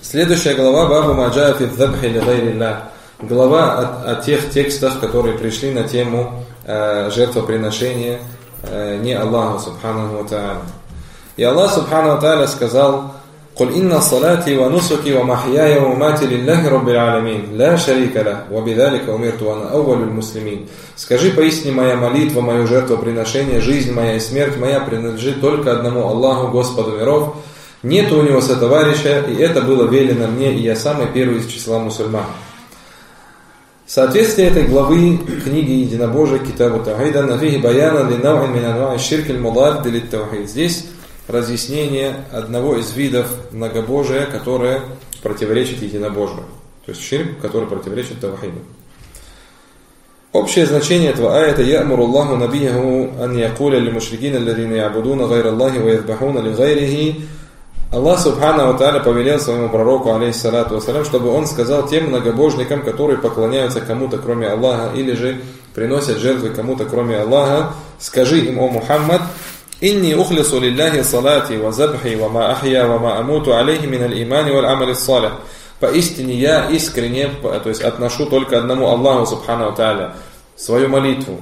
Следующая глава Бабу Маджа фи дзабхи ли гайриллах. Глава о тех текстах, которые пришли на тему жертвоприношения не Аллаху Субханаху ва Тааля. И Аллах Субханаху ва Тааля сказал: «Куль инна салати ва нусуки ва махьяя ва мамати лиллахи раббил аламин, ла шарика лах, ва бидалика умирту ва ана аввалюль муслимин». Скажи поистине, моя молитва, мое жертвоприношение, жизнь моя и смерть моя принадлежит только одному Аллаху, Господу миров. Нет у него сотоварища, и это было велено мне, и я самый первый из числа мусульман. Соответствие этой главы книги Единобожия Китабу Тавхида нафихи баяна ли нау'ин мин анва'и ширкиль мудадди лит тавхид. Здесь разъяснение одного из видов многобожия, которое противоречит единобожию. То есть ширк, который противоречит тавхиду. Общее значение этого аята: «Я'муру Аллаху набияху ан якуля ли мушрикина алладина ябудуна гайра Аллахи ва ядбахуна ли гайрихи». Аллах Субханаху ва Тааля повелел своему пророку, алейхиссалату вассалям, чтобы он сказал тем многобожникам, которые поклоняются кому-то кроме Аллаха или же приносят жертвы кому-то кроме Аллаха: скажи им, о Мухаммад: «Инни ухлису лилляхи салати ва забхи ва ма ахья ва ма амуту алейхи мин аль-имани валь амали салих». Поистине я искренне, то есть отношу только одному Аллаху Субханаху ва Тааля свою молитву,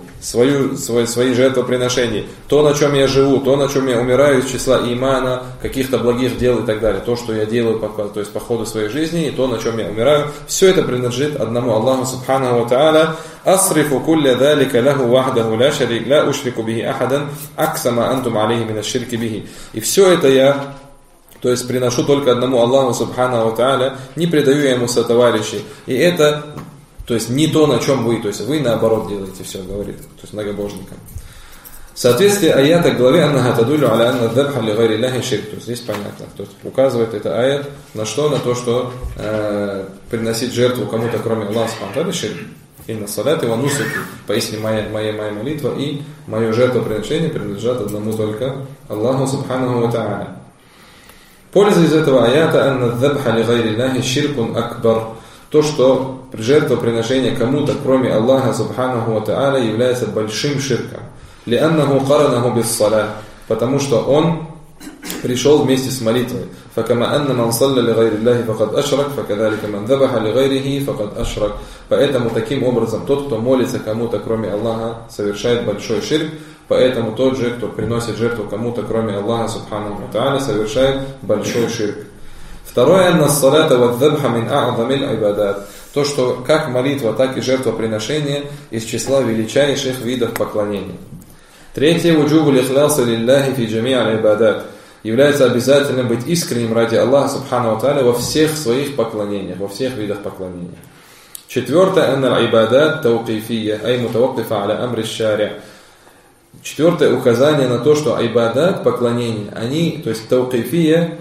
свои жертвоприношения, то, на чем я живу, то, на чем я умираю из числа имана, каких-то благих дел и так далее, то, что я делаю то есть по ходу своей жизни, и то, на чем я умираю, все это принадлежит одному Аллаху Субханаху ва Тааля. «Асрифу кулля далика лаху вахдаху ла шарик ла ушрику бихи ахадан аксама антум алейхи мина ширки бихи». И все это я, то есть приношу только одному Аллаху Субханаху ва Тааля, не предаю я ему сотоварищей. И это, то есть не то, на чем вы, то есть вы наоборот делаете все, говорит, то есть многобожникам. Соответствие аята к главе «Аннаха тадулю аля анна дзабха ли гайри ляхи ширк». То есть здесь понятно, то есть указывает это аят на что? На то, что приносить жертву кому-то кроме Аллаха Субханаху ва Тааля ширк. «Инна салати ва нусуки». Поистине моя молитва и мое жертвоприношение принадлежат одному только Аллаху Субханаху ва Тааля. Польза из этого аята «Анна дзабха ли гайри ляхи ширкун акбар». То, что жертвоприношение кому-то, кроме Аллаха Субханаху ва Тааля, является большим ширком. لِأَنَّهُ قَرَنَهُ بِالصَّلَاةِ. Потому что он пришел вместе с молитвой. فَكَمَا أَنَّ مَنْ صَلَّ لِغَيْرِ اللَّهِ فَقَدْ أَشْرَكَ فَكَذَلِكَ مَنْ ذَبَحَ لِغَيْرِهِ فَقَدْ أَشْرَكَ. Поэтому таким образом тот, кто молится кому-то, кроме Аллаха, совершает большой ширк. Поэтому тот же, кто приносит жертву кому-то, кроме Аллаха Субханаху ва Тааля, совершает большой ширк. Второе: «Анна ас-салата ва дзабха мин а'замил ибадат». То, что как молитва, так и жертвоприношение из числа величайших видов поклонения. Третье: «Вуджубу лихляса лилляхи фи джами' аль-ибадат». Является обязательным быть искренним ради Аллаха Субханаху ва Тааля во всех своих поклонениях, во всех видах поклонения. Четвертое: «Анна аль-ибадат тауқифия, ай мутаваккифа аля амри аш-шари'». Четвертое указание на то, что айбадат, поклонения, они, то есть тауқифия,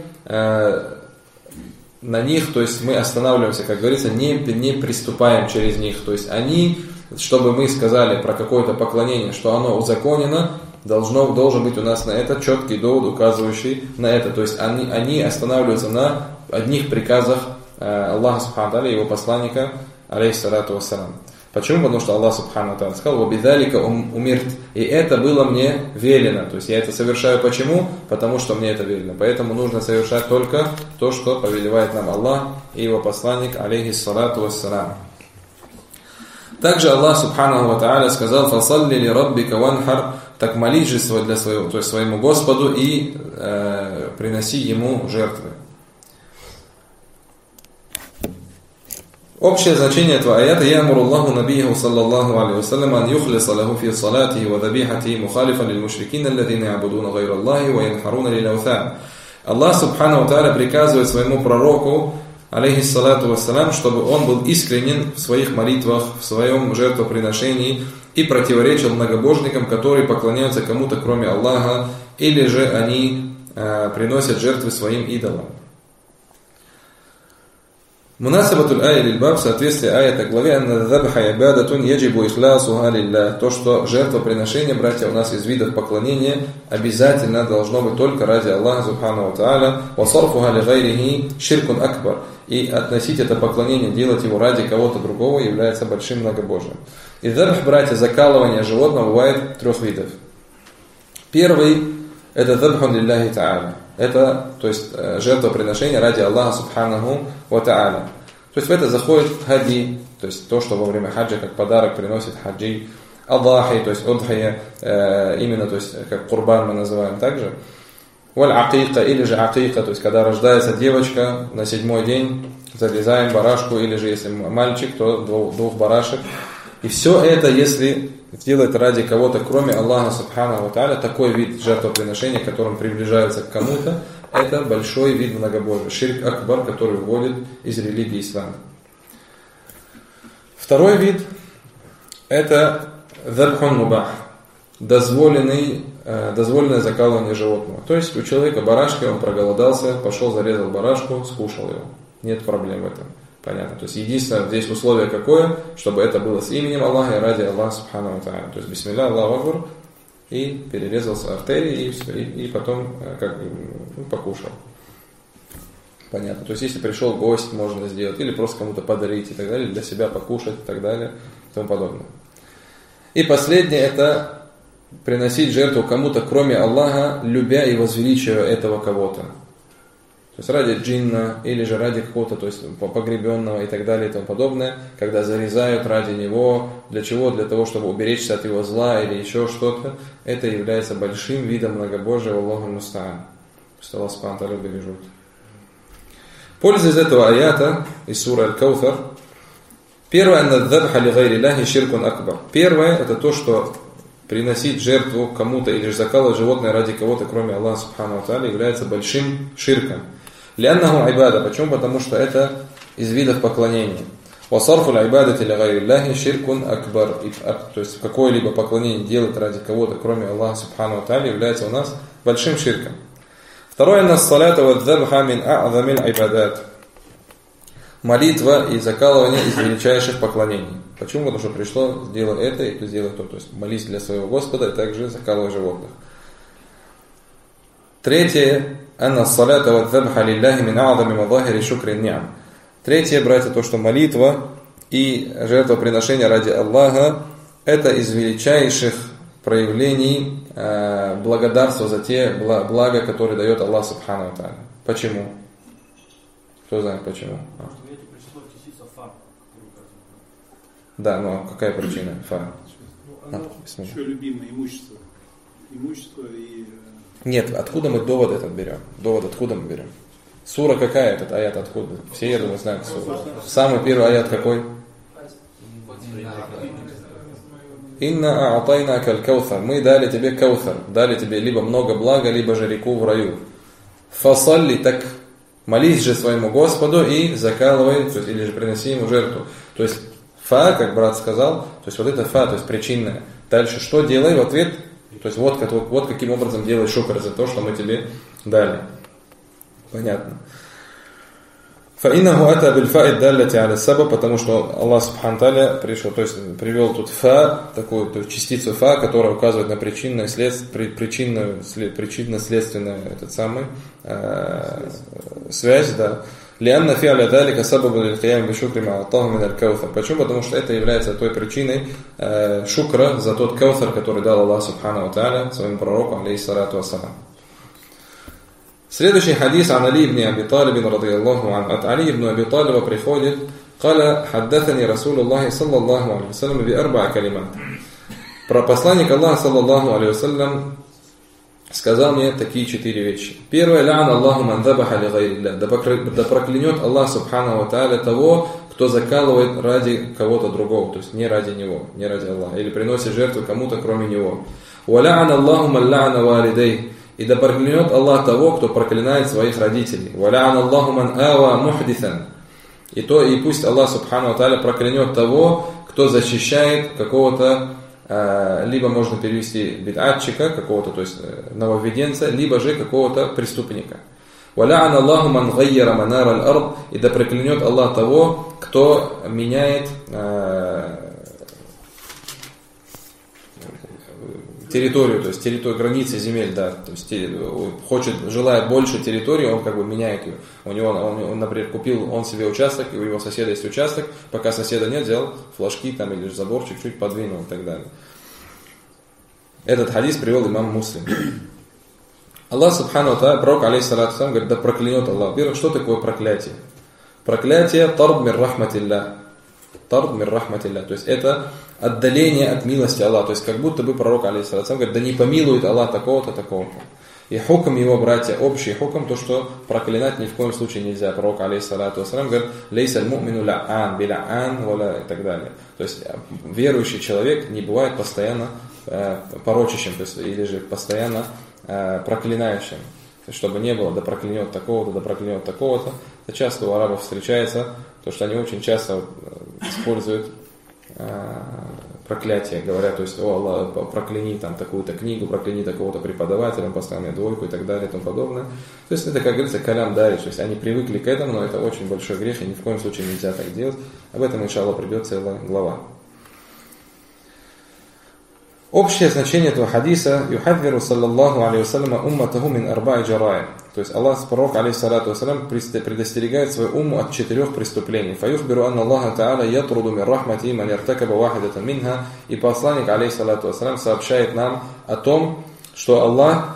на них, то есть мы останавливаемся, как говорится, не приступаем через них. То есть они, чтобы мы сказали про какое-то поклонение, что оно узаконено, должен быть у нас на это четкий довод, указывающий на это. То есть они останавливаются на одних приказах Аллаха Субхану Тааля и его посланника, алейхиссалату вассалам. Почему? Потому что Аллах Субхану Тааля сказал: «Ва бидалика умирт». И это было мне велено. То есть я это совершаю почему? Потому что мне это велено. Поэтому нужно совершать только то, что повелевает нам Аллах и его посланник, алейхиссалату вассалам. Также Аллах Субхану ва Тааля сказал: «Фасалли ли раббика ванхар». Так молись же для своего, то есть своему Господу и приноси ему жертвы. Общее значение этого аята: «Я'муру Аллаху набияху саллаллаху алейхи ва саллям ан юхлиса лаху фи салатихи ва дабихатихи мухалифан лиль мушрикин алладина ябудуна гайра Аллахи ва янхаруна лиль аутхан». Аллах Субхану ва Тааля приказывает своему пророку, алейхиссалату вассалям, чтобы он был искренен в своих молитвах, в своем жертвоприношении и противоречил многобожникам, которые поклоняются кому-то кроме Аллаха, или же они приносят жертвы своим идолам. Мунасабатуль ая лиль-баб, соответствие аята главе: «Анна дзабха ибадатун яджибу ихлясуха лиллах». То, что жертвоприношение, братья, у нас из видов поклонения обязательно должно быть только ради Аллаха Субхану ва Тааля. «Ва сарфуха ли гайрихи ширкун акбар». И относить это поклонение, делать его ради кого-то другого, является большим многобожием. И дзабх, братья, закалывание животного бывает трех видов. Первый – это дзабхун лилляхи та'аля. это, то есть, жертвоприношение ради Аллаха Субханаху ва Та'аля. То есть в это заходит хади, то есть то, что во время хаджа как подарок приносит хаджи, адахи, то есть удхия, именно, то есть как курбан мы называем также, валь акика, или же акика, то есть когда рождается девочка на 7-й день, зарезаем барашку, или же если мальчик, то 2 барашек. И все это, если делать ради кого-то, кроме Аллаха Субханаху ва Та'аля, такой вид жертвоприношения, которым приближаются к кому-то, это большой вид многобожия, ширк акбар, который вводит из религии ислама. Второй вид – это забхун мубах, дозволенное закалывание животного. То есть у человека барашки, он проголодался, пошел, зарезал барашку, скушал его. Нет проблем в этом. Понятно. То есть единственное здесь условие какое, чтобы это было с именем Аллаха и ради Аллаха Субханаху ва Та'аля. То есть бисмилля, Аллаху акбар, и перерезался артерии, и потом покушал. Понятно. То есть если пришел гость, можно сделать, или просто кому-то подарить и так далее, для себя покушать и так далее, и тому подобное. И последнее – это приносить жертву кому-то, кроме Аллаха, любя и возвеличивая этого кого-то. То есть ради джинна, или же ради какого-то, то есть погребенного и так далее и тому подобное, когда зарезают ради него, для чего? Для того, чтобы уберечься от его зла или еще что-то, это является большим видом многобожия, Аллаху муста'ан. Пусть Аллах Субхану ва Тааля бережет. Польза из этого аята, из суры Аль-Каутар. Первое, Первое, это то, что приносить жертву кому-то или же закалывать животное ради кого-то, кроме Аллаха Субхану ва Тааля, является большим ширком. Ляннаху айбада. Почему? Потому что это из видов поклонения. Васарфу айбадати ли гайриллахи ширкун акбар. То есть какое-либо поклонение делать ради кого-то, кроме Аллаха Субхану ва Тааля, является у нас большим ширком. Второе, нас салата ва дзабха мин а'замил айбадат. Молитва и закалывание из величайших поклонений. Почему? Потому что пришло, сделай это и сделай то. То есть молись для своего Господа и также закалывай животных. Третье, анна-салата ва-дзабха лилляхи мин а'зами мазахири шукри ни'ам. Третье, братья, то, что молитва и жертвоприношение ради Аллаха – это из величайших проявлений благодарства за те блага, которые дает Аллах Субхану ва Тааля. Почему? Кто знает почему? Да, но какая причина? Фа. Еще любимое имущество. Имущество и... Нет, откуда мы довод этот берем? Довод откуда мы берем? Сура какая этот аят откуда? Все, я думаю, знают суру. Самый первый аят какой? Инна а'атайнака аль-каусар. Мы дали тебе каусар. Дали тебе либо много блага, либо же реку в раю. Фасалли, так молись же своему Господу и закалывай, то есть, или же приноси ему жертву. То есть фа, как брат сказал, то есть вот это фа, то есть причинное. Дальше что делай в ответ? То есть вот каким образом делай шукр за то, что мы тебе дали. Понятно. فَإِنَّهُ أَتَى بِالْفَاءِ الدَّالَّةِ عَلَى السَّبَبِ, потому что Аллах Субхану Тааля пришел, то есть привел тут фа, такую то есть частицу фа, которая указывает на причинно-следственную этот самый связь, да. لأن فعل ذلك سبب للقيام بشكر ما أعطاه من الكوثر. Почему? Потому что это является той причиной шукра за тот каусар, который дал Аллах Субхану ва Тааля своему пророку, алейхиссалату вассалам. Следующий хадис عن علي بن أبي طالب رضي الله عنه. От Али ибн Аби Талиба приходит: قال حدثني رسول الله صلى الله عليه وسلم بأربع كلمات. Про посланник Аллаха саллаллаху алейхи вассалям сказал мне такие 4 вещи. Первое: ла'ана Аллаху ман забаха ли гайриллях. Да проклянет Аллах Субхану ва Тааля того, кто закалывает ради кого-то другого, то есть не ради него, не ради Аллаха, или приносит жертву кому-то кроме него. Ва ла'ана Аллаху ман ла'ана валидей. И да проклянет Аллах того, кто проклинает своих родителей. Ва ла'ана Аллаху ман ава мухдисан. И пусть Аллах Субхану ва Тааля проклянет того, кто защищает какого-то, либо можно перевести бид'атчика, какого-то, то есть нововведенца, либо же какого-то преступника. وَلَعَنَ اللَّهُ مَنْ غَيَّرَ مَنَارَ الْأَرْضِ. И да проклянет Аллах того, кто меняет территорию, то есть границы земель, да, то есть желает больше территории, он как бы меняет ее. Он, например, купил он себе участок, и у его соседа есть участок, пока соседа нет, взял флажки там или забор чуть-чуть подвинул и так далее. Этот хадис привел имам Муслим. Аллах субхану ва тааля, пророк алейхиссалату вассалам говорит, да проклянет Аллах. Во-первых, что такое проклятие? Проклятие тард мир рахматилля. Тард мир рахматилля. То есть это отдаление от милости Аллаха. То есть как будто бы пророк алейхиссалату вассалам говорит, да не помилует Аллах такого-то, такого-то. И хукм его, братья, общий хукм, то, что проклинать ни в коем случае нельзя. Пророк алейхиссалату вассалам говорит, лейсаль мумину ля'ан, биля'ан, воля и так далее. То есть верующий человек не бывает постоянно порочащим, то есть, или же постоянно проклинающим. Чтобы не было, да проклянет такого-то, да проклянет такого-то. Это часто у арабов встречается, то что они очень часто используют проклятие, говорят, то есть, о Аллах, прокляни там такую-то книгу, прокляни такого-то преподавателя, он поставил мне двойку и так далее и тому подобное. То есть это, как говорится, калям дариш, то есть они привыкли к этому, но это очень большой грех, и ни в коем случае нельзя так делать. Об этом, иншаллах, придет целая глава. Общее значение этого хадиса «Юхадвиру саллаллаху алейхи вассалама умматаху мин арба'i джарай». То есть Аллах, пророк алейхиссалату вассалам, предостерегает свою умму от 4 преступлений. «Фаюхбиру анна Аллаха та'аля ятруду мин рахмати ман яртакаба вахидатан минха». И посланник алейхиссалату вассалам сообщает нам о том, что Аллах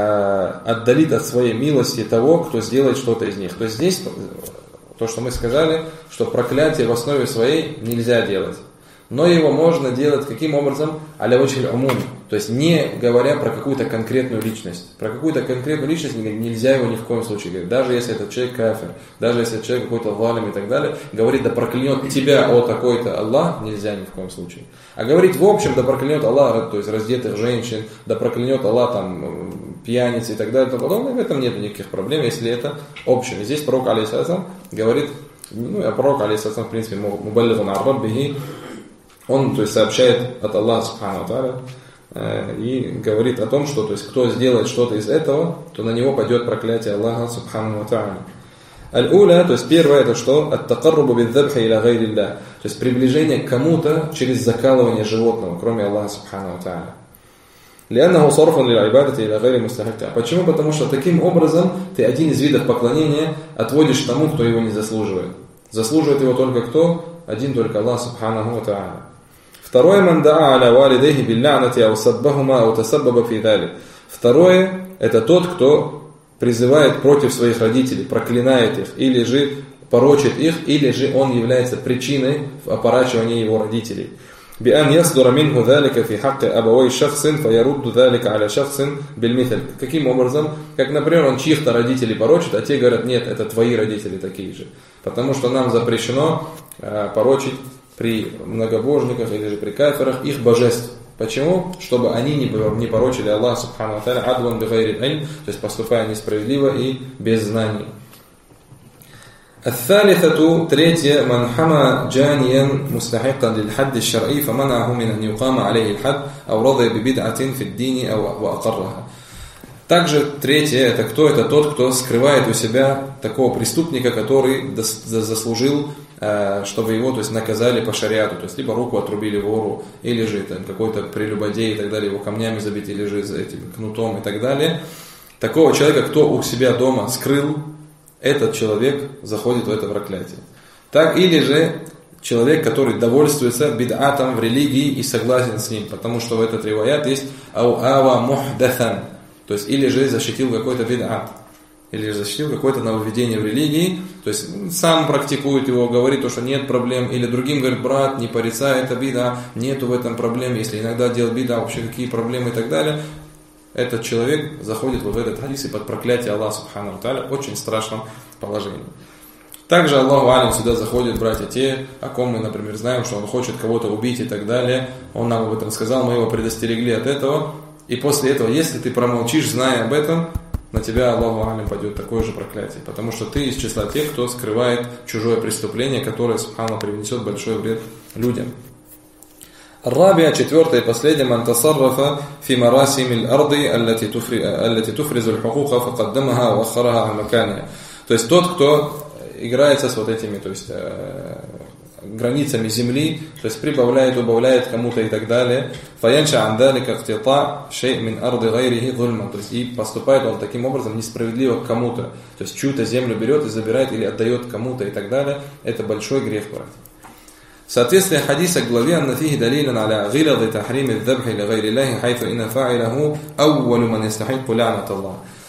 отдалит от своей милости того, кто сделает что-то из них. То есть здесь то, что мы сказали, что проклятие в основе своей нельзя делать. Но его можно делать каким образом? Аля ваджхиль умум. То есть не говоря про какую-то конкретную личность. Про какую-то конкретную личность нельзя его ни в коем случае говорить. Даже если этот человек кафир, даже если человек какой-то валим и так далее, говорит, да проклянет тебя о такой-то Аллах, нельзя ни в коем случае. А говорить в общем, да проклянет Аллах, то есть раздетых женщин, да проклянет Аллах там пьяниц и так далее, и тому подобное, в этом нет никаких проблем, если это общее. Здесь пророк алейхиссалам говорит, а пророк алейхиссалам в принципе мубаллигун ан раббихи, он, то есть, сообщает от Аллаха субхану ва тааля и говорит о том, что, то есть, кто сделает что-то из этого, то на него пойдет проклятие Аллаха субхану ва тааля. Аль-уля, то есть первое, это что? Ат-такаррубу бид-дабхи иля гайрилля. То есть приближение к кому-то через закалывание животного, кроме Аллаха субхану ва тааля. Лианнаху сарфун лил-ибадати иля гайри мустахикка. Почему? Потому что таким образом ты один из видов поклонения отводишь тому, кто его не заслуживает. Заслуживает его только кто? Один только Аллах субхану ва тааля. Второе, ман да'a аля валидейхи билля'нати ау саббахума ау тасаббаба фи далик. Второе, это тот, кто призывает против своих родителей, проклинает их, или же порочит их, или же он является причиной опорачивания его родителей. بأن يصدر منه ذلك في حق أبوي شخص فيرد ذلك على شخص بالمثل. Каким образом? Как, например, он чьих-то родителей порочит, а те говорят, нет, это твои родители такие же. Потому что нам запрещено порочить при многобожниках или же при кафирах их божеств. Почему? Чтобы они не порочили Аллаха субхану ва тааля адван бигайри илм, то есть поступая несправедливо и без знаний. الثالثة третье من حمى جانيا مستحقا للحد الشرعي فمنعه من أن يقام عليه الحد أو رضي ببدعة في الدين أو وأقرها. Также третье, это кто? Это тот, кто скрывает у себя такого преступника, который заслужил, чтобы его, то есть, наказали по шариату, то есть либо руку отрубили вору, или же там, какой-то прелюбодей и так далее, его камнями забить, или же этим кнутом и так далее. Такого человека, кто у себя дома скрыл, этот человек заходит в это проклятие. Так, или же человек, который довольствуется бид'атом в религии и согласен с ним, потому что в этот риваят есть ава мухдатан, то есть или же защитил какой-то бид'ат, или же защитил какое-то нововведение в религии, то есть сам практикует его, говорит то, что нет проблем, или другим говорит, брат, не порицай, это бид'а, нету в этом проблем, если иногда делал бид'а, вообще какие проблемы и так далее. Этот человек заходит вот в этот хадис и под проклятие Аллаха субхану ва тааля в очень страшном положении. Также Аллаху алим сюда заходят братья те, о ком мы, например, знаем, что он хочет кого-то убить и так далее. Он нам об этом сказал, мы его предостерегли от этого. И после этого, если ты промолчишь, зная об этом, на тебя Аллаху алим пойдет такое же проклятие. Потому что ты из числа тех, кто скрывает чужое преступление, которое, субхану, принесет большой вред людям. الرابع, четвертое и последнее, من تصرف في مراسم الأرض التي تفرز الحقوق فقدمها وأخرها عن مكانها. То есть тот, кто играется с вот этими, то есть границами земли, то есть прибавляет, убавляет кому-то и так далее. فينشأ عن ذلك اقتطاع شيء من أرض غيره ظلما. То есть и поступает он таким образом несправедливо к кому-то, то есть чью-то землю берет и забирает или отдает кому-то и так далее. Это большой грех, братья. Соответствие хадиса к главе «Анна фихи далилан аля гилады тахрими дабхи ля гайри лахи хайфа инна фа'ilahu аввалу ман ястахикку лянат Аллах».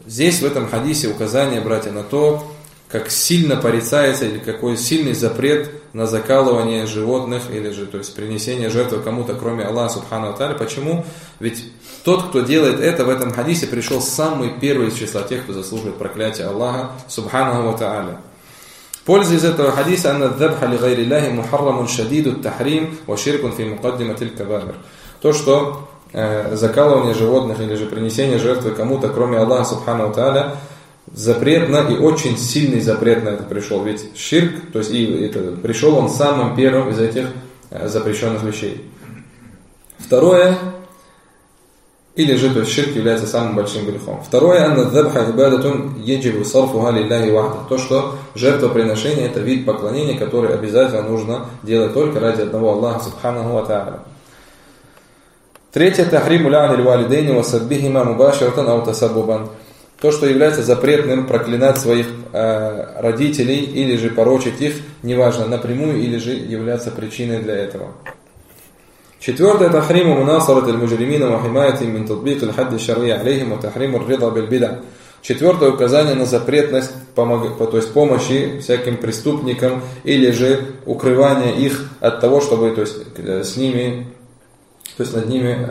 здесь в этом хадисе указание, братья, на то, как сильно порицается или какой сильный запрет на закалывание животных или же, то есть принесение жертвы кому-то, кроме Аллаха Субхану ва Тааля. Почему? Ведь тот, кто делает это, в этом хадисе пришел самый первый из числа тех, кто заслуживает проклятия Аллаха Субхану ва Тааля. Польза из этого хадиса анна дзабха ли гайри Аллахи мухаррамун шадиду тахрим ва ширкун фи мукаддиматиль кабаир. То, что закалывание животных или же принесение жертвы кому-то, кроме Аллаха Субхану ва Тааля, запретно и очень сильный запрет на это пришел. Ведь ширк, то есть пришел он самым первым из этих запрещенных вещей. Второе, или же, то есть ширк является самым большим грехом. Второе, анна дзабха ибадатун яджибу сарфуха лилляхи вахда. То, что жертвоприношение это вид поклонения, который обязательно нужно делать только ради одного Аллаха Субханаху ва Тааля. Третье, тахриму ла'ни лвалидейни ва саббихима мубаширатан ау тасаббубан. То, что является запретным проклинать своих родителей или же порочить их, неважно, напрямую или же являться причиной для этого. Четвертое, тахриму мунасарат аль-муджримина ва химаяти мин татбик аль-хадди шар'и алейхим ва тахриму ар-рида биль-бида. Четвертое указание на запретность, то есть помощи всяким преступникам или же укрывание их от того, чтобы, то есть с ними, то есть над ними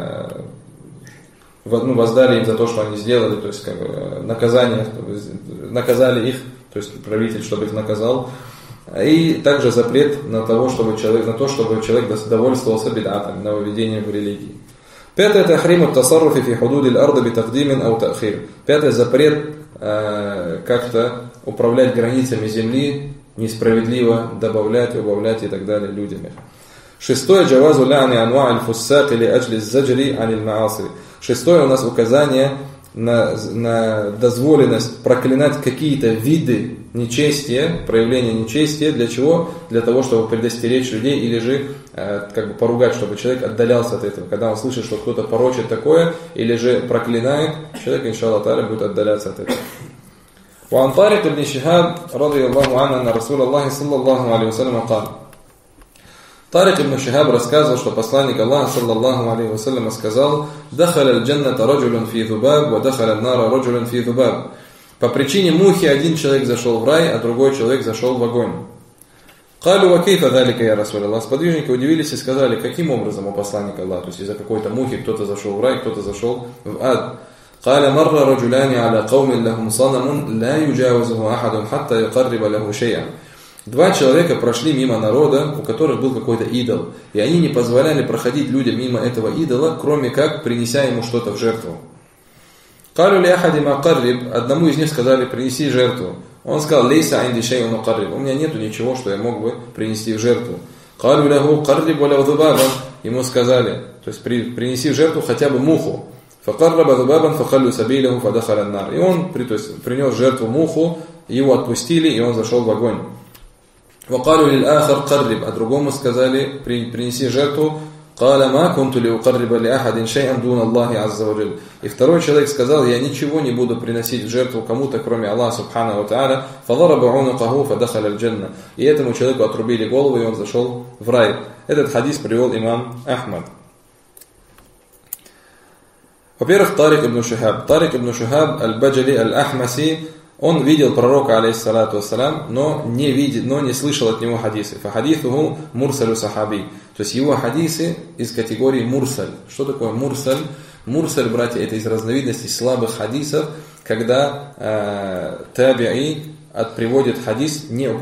воздали им за то, что они сделали, то есть наказали их, то есть правитель, чтобы их наказал. И также запрет на то, чтобы человек довольствовался бид'атом, нововведением в религии. Пятое, тахриму тасарруфи фи худудиль арда би тақдимин ау та'хир. Пятое, запрет как-то управлять границами земли несправедливо, добавлять, убавлять и так далее людям. Шестое, джавазу ля'ни анва' аль-фуссак или аджли заджри аниль ма'аси. Шестое у нас указание на дозволенность проклинать какие-то виды нечестия, проявления нечестия. Для чего? Для того, чтобы предостеречь людей или же поругать, чтобы человек отдалялся от этого. Когда он слышит, что кто-то порочит такое или же проклинает, человек, иншаллах та'аля, будет отдаляться от этого. وعن طارق بن شهاب رضي الله عنه أن رسول الله صلى الله عليه وسلم قال. Тарик ибн Шихаб рассказывал, что посланник Аллаха саллаллаху алейхи вассалям сказал: «Дахаля аль-джанната раджулюн фи зубаб, ва дахаля аль-нара раджулюн фи зубаб». По причине мухи один человек зашел в рай, а другой человек зашел в огонь. «Калю ва кейфа залика я расуль Аллах». Сподвижники удивились и сказали: каким образом у посланника Аллаха? То есть из-за какой-то мухи кто-то зашел в рай, кто-то зашел в ад. «Каля марра раджуляни аля каумин лахум санамун ла юджавазуху ахадун хатта юкарриба лаху шей'ан». Два человека прошли мимо народа, у которых был какой-то идол, и они не позволяли проходить людям мимо этого идола, кроме как принеся ему что-то в жертву. «Калю ли ахадима карриб», одному из них сказали: принеси жертву. Он сказал: «Лейса инди шей'ун карриб», у меня нету ничего, что я мог бы принести в жертву. «Калю лаху карриб ва лау зубабан», ему сказали, то есть принеси в жертву хотя бы муху. «Факарраба зубабан фахаллю сабилаху фадахаля нар». И он принес жертву муху, его отпустили, и он зашел в огонь. وقالوا للآخر قرب, а другому сказали: принеси жертву. قال ما كنت لأقرب لأحد شيئا دون الله عز وجل. И второй человек сказал: я ничего не буду приносить в жертву кому-то, кроме Аллаха субхану ва тааля. فضرب عنقه فدخل الجنة. И этому человеку отрубили голову, и он зашел в рай. Этот хадис привел имам Ахмад. Во-первых, Тарик ибн Шихаб аль-Баджали аль-Ахмаси, он видел пророка, алейхиссалату вассалям, но не слышал от него хадисы. Фахадисуху мурсалю сахаби. То есть его хадисы из категории мурсаль. Что такое мурсаль? Мурсаль, братья, это из разновидностей слабых хадисов, когда таби'i приводит хадис,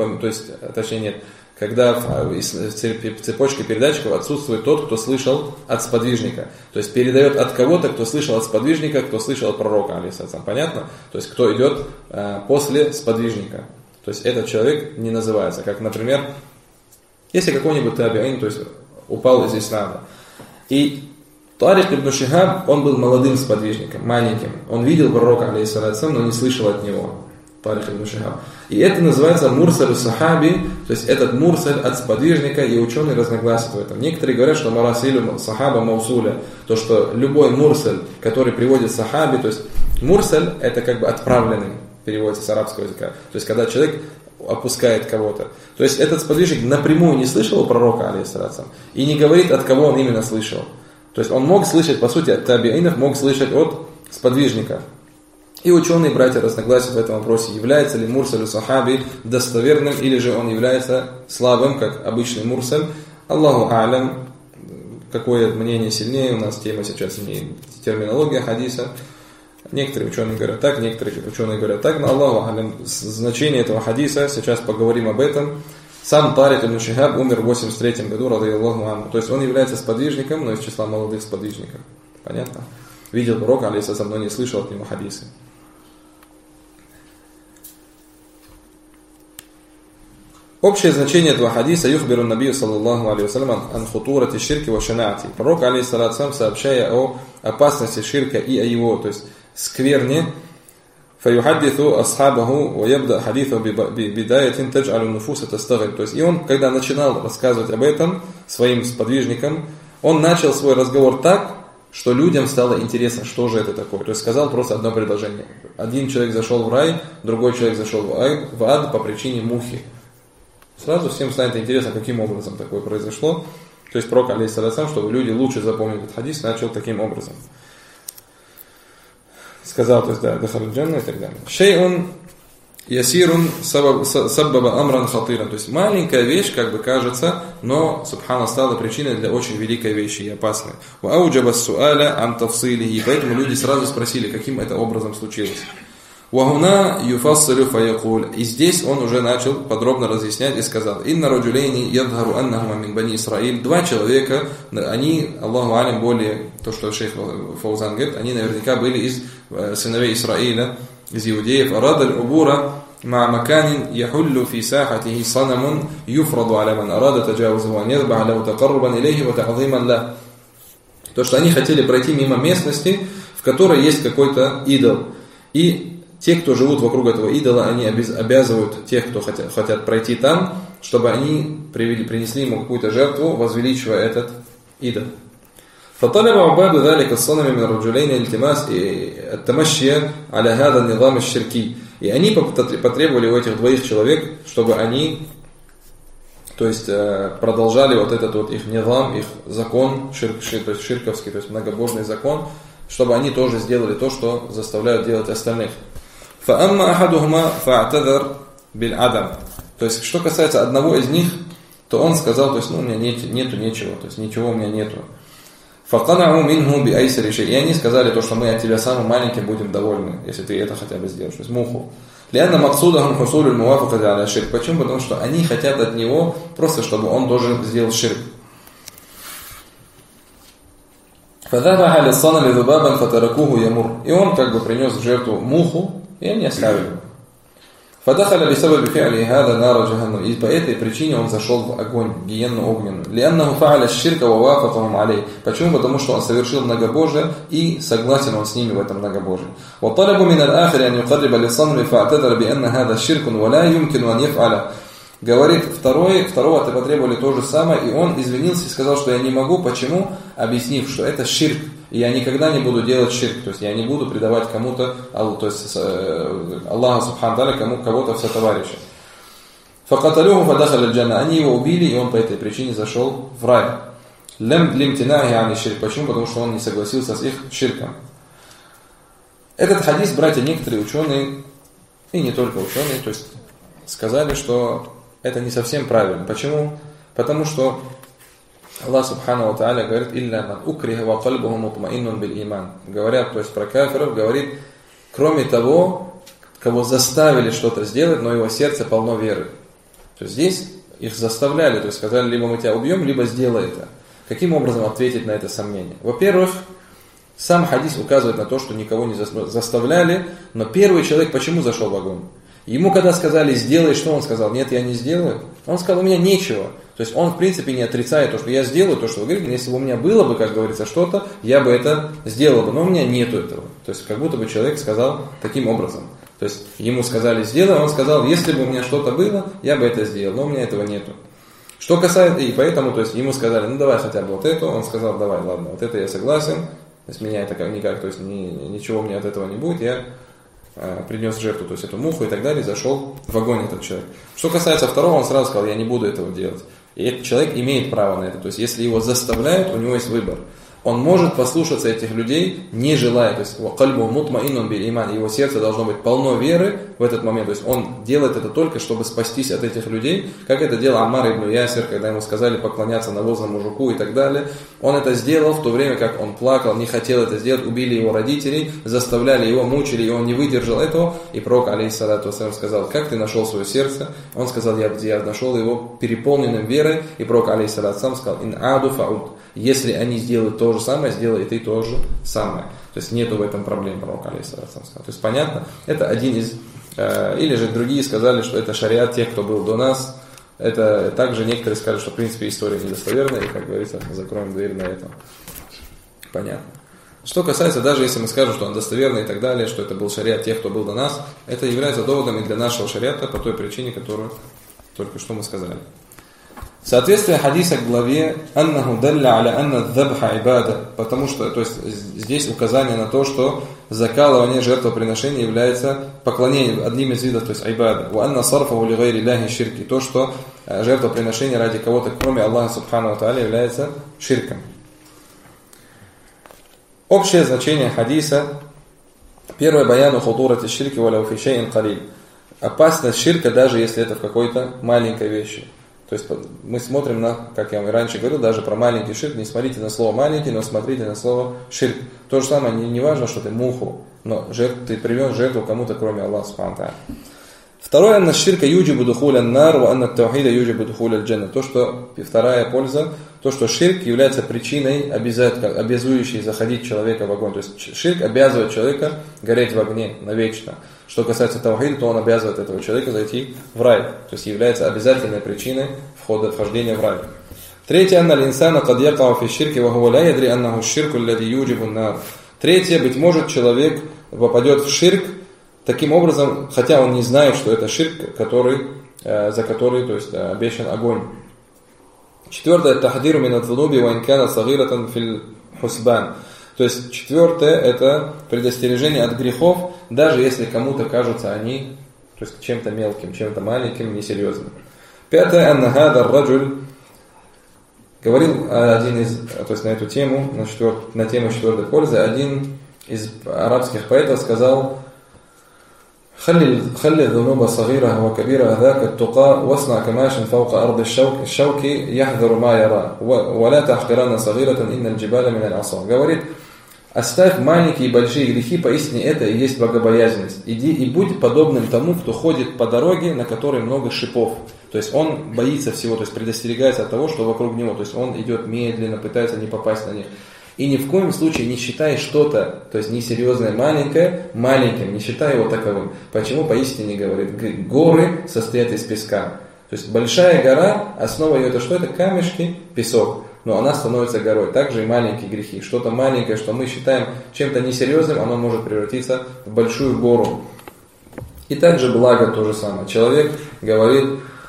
когда в цепочке передатчиков отсутствует тот, кто слышал от сподвижника. То есть передает от кого-то, кто слышал от сподвижника, кто слышал от пророка, алейхиссалям. Понятно? То есть кто идет после сподвижника. То есть этот человек не называется. Как, например, если какой-нибудь таби'ин, то есть упал из ислама. И Тарик ибн Шихаб, он был молодым сподвижником, маленьким. Он видел пророка, алейхиссалям, но не слышал от него. Тарик ибн Шихаб. И это называется мурсаль сахаби, то есть этот мурсаль от сподвижника, и ученые разногласят в этом. Некоторые говорят, что марасилю сахаба маусуля, то что любой мурсаль, который приводит сахаби, то есть мурсаль это как бы отправленный, переводится с арабского языка. То есть когда человек опускает кого-то. То есть этот сподвижник напрямую не слышал у пророка, алейхиссалям, и не говорит, от кого он именно слышал. То есть он мог слышать, по сути, от табиинов, мог слышать от сподвижника. И ученые, братья, разногласия в этом вопросе, является ли мурсаль сахаби достоверным, или же он является слабым, как обычный мурсаль. Аллаху а'лям, какое мнение сильнее, у нас тема сейчас не терминология хадиса. Некоторые ученые говорят так, некоторые ученые говорят так, но Аллаху а'лям, значение этого хадиса, сейчас поговорим об этом. Сам Тарик ибн Шихаб умер в 83 году, радийаллаху анху. То есть он является сподвижником, но из числа молодых сподвижников. Понятно? Видел пророка, алейхиссалям, но не слышал от него хадисы. Общее значение этого хадиса юхбиру набию саллаллаху алейхи вассалям ан хутурати ширки ва шанаати. Пророк, алейхиссалям, сообщая о опасности ширка и о его, то есть скверне, фаюхаддиту асхабаху ва ябда хадиту бидаятин тадж'алу нуфуса тастагиб. То есть и он, когда начинал рассказывать об этом своим сподвижникам, он начал свой разговор так, что людям стало интересно, что же это такое. То есть сказал просто одно предложение. Один человек зашел в рай, другой человек зашел в ад по причине мухи. Сразу всем станет интересно, каким образом такое произошло. То есть пророк, алейхиссалям, чтобы люди лучше запомнили этот хадис, начал таким образом. Сказал, то есть, да, дахаль джанна и так далее. Шей'ун ясирун саббаба амран хатиран. То есть маленькая вещь, как бы кажется, но, субхана, стала причиной для очень великой вещи и опасной. Ва ауджаба суаля ан тафсилихи. Поэтому люди сразу спросили, каким это образом случилось. Вахуна юфассилю фаякуль. И здесь он уже начал подробно разъяснять и сказал: Инна раджулейни ядхару аннахума мин бани Исраиль. Два человека, они, Аллаху алим, более, то, что шейх Фаузан говорит, они наверняка были из сыновей Исраиля, из иудеев. Арадаль убура ма маканин яхуллу фи сахатихи санамун юфраду аля ман арада таджавузу ан ядбах лау такаррубан илейхи ва та'зиман ла. То, что они хотели пройти мимо местности, в которой есть какой-то идол. И те, кто живут вокруг этого идола, они обязывают тех, кто хотят пройти там, чтобы они принесли ему какую-то жертву, возвеличивая этот идол. فطلب عباد ذلك الصنم من الرجلين التماس التمشي على هذا النظام الشركي. И они потребовали у этих двоих человек, чтобы они, то есть, продолжали вот этот вот их низам, их закон, то есть ширковский, то есть многобожный закон, чтобы они тоже сделали то, что заставляют делать остальных. فَأَمَّا أَحَدُهُمَا فَاعْتَذَرْ بِالْعَدَمِ. То есть, что касается одного из них, то он сказал, то есть, у меня нету ничего, то есть, ничего у меня нету. فَقَنَعُوا مِنْهُ بِأَيْسَرِ شَيْءٍ. И они сказали то, что мы от тебя самым маленьким будем довольны, если ты это хотя бы сделаешь, то есть, муху. لأن مقصودهم حصول الموافقة على الشرك. Почему? Потому что они хотят от него просто, чтобы он тоже сделал ширк. فَذَبَحَ لِلصَّنَمِ ذُبَابًا فَتَرَكُوهُ يَمُرُّ. И он как бы принес в жертву муху, и они оставили. فَدَخَلَ بِسَبَبِ فِعْلِهِ هَذَا نَارَ جَهَنَّمَ. И по этой причине он зашел в огонь, гиенну огненную. لِأَنَّهُ فَعَلَ الشِّرْكَ وَوَافَقَهُمْ عَلَيْهِ. Почему? Потому что он совершил многобожие, и согласен он с ними в этом многобожии. وَطَلَبُ مِنَ الْآخِرِ أَنْ يُقَرِّبَ لِلصَّنْمِ فَاعْتَذَرَ بِأَنَّ هَذَا شِرْكٌ وَلَا يُمْكِنُ أَنْ يَفْعَلَ. Говорит, второго-то потребовали то же самое, и он извинился и сказал, что я не могу. Почему? Объяснив, что это ширк, и я никогда не буду делать ширк, то есть я не буду предавать кому-то, то есть Аллаху субхану тааля, кого-то в сотоварища. فَقَتَلُوهُ فَدَخَلَ الْجَنَّةِ. Они его убили, и он по этой причине зашел в рай. لِمْتِنَاهِ عَنِ الشِّرْكِ. Почему? Потому что он не согласился с их ширком. Этот хадис, братья, некоторые ученые, и не только ученые, то есть сказали, что это не совсем правильно. Почему? Потому что Аллах субхану ва тааля говорит: «Илля ман укриха ва кальбуху мутмаиннун биль иман». Говорят, то есть про кафиров, говорит, кроме того, кого заставили что-то сделать, но его сердце полно веры. То есть здесь их заставляли, то есть сказали: либо мы тебя убьем, либо сделай это. Каким образом ответить на это сомнение? Во-первых, сам хадис указывает на то, что никого не заставляли, но первый человек почему зашел в огонь? Ему когда сказали: сделай, что он сказал? Нет, я не сделаю. Он сказал: у меня нечего. То есть он в принципе не отрицает то, что я сделаю то, что вы говорите. Если бы у меня было бы, как говорится, что-то, я бы это сделал бы, но у меня нету этого. То есть как будто бы человек сказал таким образом. То есть ему сказали: сделай, он сказал: если бы у меня что-то было, я бы это сделал, но у меня этого нету. Что касается, и поэтому, то есть ему сказали: ну давай хотя бы вот это, он сказал: давай, ладно, вот это я согласен, то есть меня это никак, то есть ничего мне от этого не будет, я принес жертву, то есть эту муху и так далее, зашел в огонь этот человек. Что касается второго, он сразу сказал: я не буду этого делать. И этот человек имеет право на это, то есть если его заставляют, у него есть выбор. он может послушаться этих людей, не желая, то есть его сердце должно быть полно веры в этот момент, то есть он делает это только, чтобы спастись от этих людей, как это делал Аммар ибн Ясир, когда ему сказали поклоняться навозному мужику и так далее. Он это сделал в то время, как он плакал, не хотел это сделать, убили его родителей, заставляли его, мучили, и он не выдержал этого, и пророк, алейхиссалату вассалям, сказал: как ты нашел свое сердце? Он сказал: я нашел его переполненным верой, и пророк, алейхиссалату вассалям, сказал: ин аду фауд. Если они сделают то же самое, сделай и ты то же самое. То есть нету в этом проблем, пророк, алейхиссалату вассалям, сказал. То есть понятно, это один из, или же другие сказали, что это шариат тех, кто был до нас. Это также некоторые сказали, что в принципе история недостоверная, и, как говорится, мы закроем дверь на это. Понятно. Что касается, даже если мы скажем, что он достоверный и так далее, что это был шариат тех, кто был до нас, это является доводом и для нашего шариата по той причине, которую только что мы сказали. Соответствие хадиса к главе «Аннаху далля аля анна дhabха ибада», потому что, то есть здесь указание на то, что закалывание жертвоприношения является поклонением, одним из видов, то есть айбада. «Ва анна сарфаху ли гайри ляхи ширки», то, что жертвоприношение ради кого-то, кроме Аллаха субхану ва тааля, является ширком. Общее значение хадиса. Первое: баяну худурати ширки ва лау фи шайин қалил. Опасность ширка, даже если это в какой-то маленькой вещи. То есть мы смотрим на, как я вам раньше говорил, даже про маленький ширк, не смотрите на слово маленький, но смотрите на слово ширк. То же самое, не важно, что ты муху, но ты привез жертву кому-то, кроме Аллаха субхану ва тааля. Второе: анна ширка юджибу духуля нар, ва анна таухида юджибу духуля джанна. То, что, вторая польза, то, что ширк является причиной, обязующей заходить человека в огонь. То есть ширк обязывает человека гореть в огне навечно. Что касается таухида, то он обязывает этого человека зайти в рай. То есть является обязательной причиной вхождения в рай. Третье: анна линсана кад якау фи ширки ва хуа ла ядри аннаху ширку аллади юджибу нар. Третье: быть может, человек попадет в ширк таким образом, хотя он не знает, что это ширк, за который, то есть, обещан огонь. Четвертое: тахдиру мин ат-зунуби ва ин кана сагиратан фил хусбан. То есть четвертое — это предостережение от грехов, даже если кому-то кажутся они, то есть, чем-то мелким, чем-то маленьким, несерьезным. Пятое: анна хада раджуль, говорил один из, то есть на эту тему, на тему четвертой пользы, один из арабских поэтов сказал: خلي الذنوب صغيرة وكبيرة ذاك التقى واصنع كماش فوق أرض الشوك يحذر ما يرى ولا تحقرن صغيرة إن الجبال من العصا. Говорит: оставь маленькие и большие грехи, поистине это и есть богобоязненность. Иди и будь подобным тому, кто ходит по дороге, на которой много шипов. То есть он боится всего, то есть предостерегается от того, что вокруг него. То есть он идет медленно, пытается не попасть на них. И ни в коем случае не считай что-то, то есть несерьезное маленькое, маленьким, не считай его таковым. Почему? Поистине, говорит, горы состоят из песка. То есть большая гора, основа ее это что? Это камешки, песок. Но она становится горой. Также и маленькие грехи. Что-то маленькое, что мы считаем чем-то несерьезным, оно может превратиться в большую гору. И также благо то же самое. Человек говорит: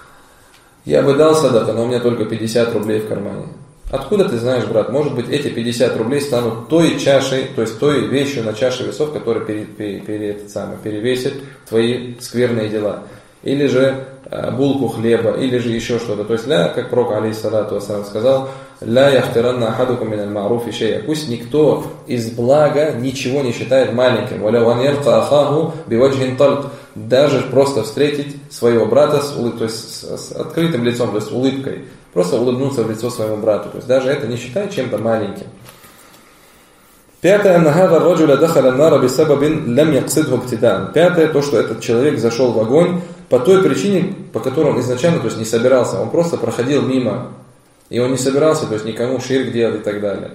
я бы дал садака, но у меня только 50 рублей в кармане. Откуда ты знаешь, брат? Может быть, эти 50 рублей станут той чашей, то есть той вещью на чаше весов, которая перевесит твои скверные дела. Или же булку хлеба, или же еще что-то. То есть, как пророк, алейхиссалату вассалям, сказал: ля яхтиранна ахадукум миналь ма'руфи шей'a. Пусть никто из блага ничего не считает маленьким. Валя ван ялка ахаху биваджхин талк. Даже просто встретить своего брата то есть с открытым лицом, то есть улыбкой. Просто улыбнуться в лицо своему брату. То есть даже это не считай чем-то маленьким. Пятое: Пятое: то, что этот человек зашел в огонь по той причине, по которой он изначально, то есть, не собирался. Он просто проходил мимо. И он не собирался, то есть, никому ширк делать и так далее.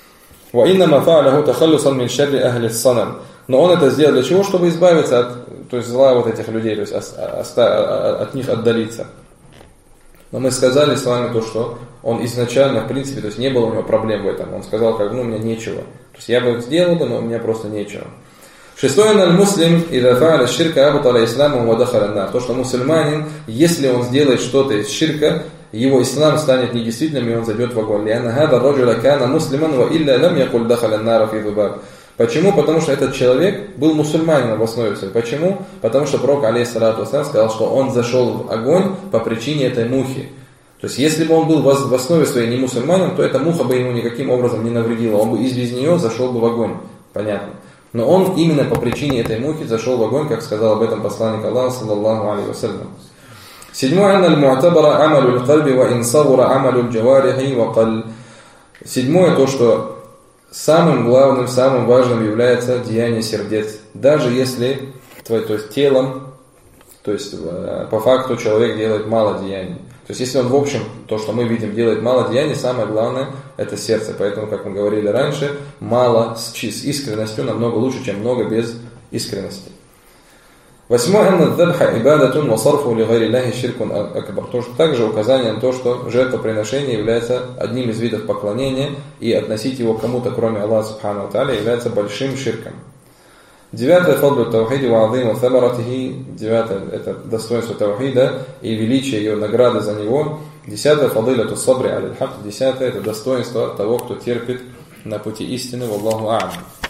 Но он это сделал для чего? Чтобы избавиться от, то есть, зла вот этих людей, то есть от них отдалиться. Но мы сказали с вами то, что он изначально, в принципе, то есть не было у него проблем в этом. Он сказал, как, у меня нечего. То есть я бы сделал бы, но у меня просто нечего. Шестое: аль-муслим ида фа'аля ширка абтала исламу ва дахаля нар. То, что мусульманин, если он сделает что-то из ширка, его ислам станет недействительным, и он зайдет в огонь. Лианна хада раджуля кана муслиман ва илля лам якуль дахаля нара фи зубаб. Почему? Потому что этот человек был мусульманином в основе своей. Почему? Потому что пророк, алейхиссалату вассалям, сказал, что он зашел в огонь по причине этой мухи. То есть, если бы он был в основе своей не мусульманин, то эта муха бы ему никаким образом не навредила. Он бы без нее зашел бы в огонь. Понятно. Но он именно по причине этой мухи зашел в огонь, как сказал об этом посланник Аллаха, саллаллаху алейхи вассалям. Седьмое. Седьмое, то, что самым главным, самым важным является деяние сердец. Даже если то есть телом, то есть по факту человек делает мало деяний. То есть если он в общем, то, что мы видим, делает мало деяний, самое главное это сердце. Поэтому, как мы говорили раньше, мало с искренностью намного лучше, чем много без искренности. Восьмое. Также указание на то, что жертвоприношение является одним из видов поклонения, и относить его к кому-то, кроме Аллаха Субхану ва Тааля, является большим ширком. Девятое. Девятое – это достоинство таухида и величие ее, награды за него. Десятое. Десятое – это достоинство того, кто терпит на пути истины. Валлаху а'лам.